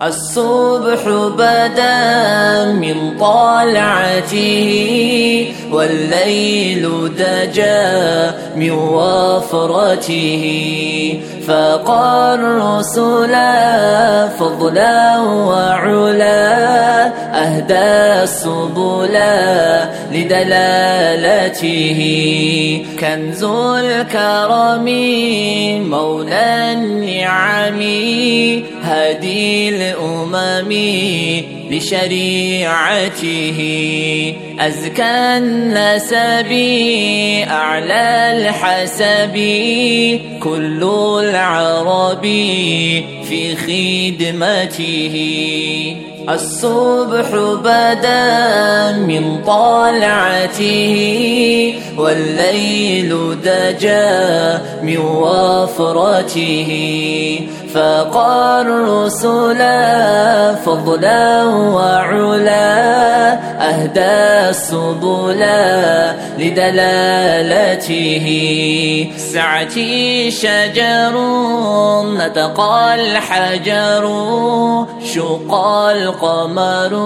الصبح بدا من طلعته والليل دجا من وفرته فقى الرسل فضلا وعلا أهدى السبل لدلالته كنز الكرم مولى النعم هادي الأمم بشريعته أزكى النسب أعلى الحسب كل العرب في خدمته الصبح بدا من طلعته والليل دجا من وفرته فقى الرسل فضلا وعلا أهدى السبل لدلالته سعتي شجر نطق الحجر شق القمر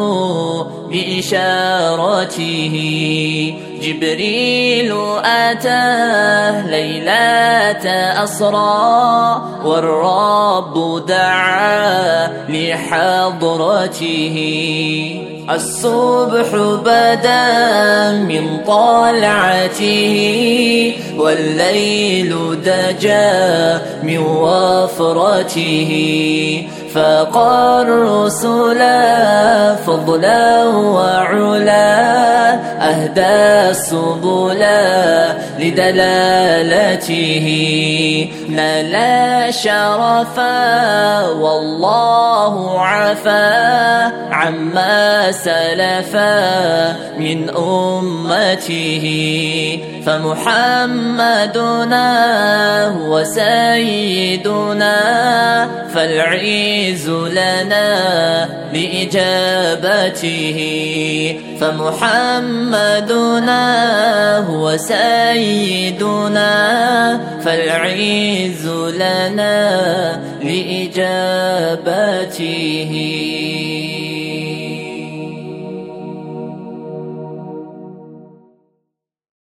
بإشارته جبريل أتاه ليلة أسرى والرب دعا لحضرته الصبح بدا من طلعته والليل دجا من وفرته فقى الرسل فضلا وعلا أهدى السبل لدلالته نال شرفا والله عفا عما سلفا من أمته فمحمدنا هو سيدنا فالعز لنا بإجابته فمحمدنا هو سيدنا فالعز لنا لإجابته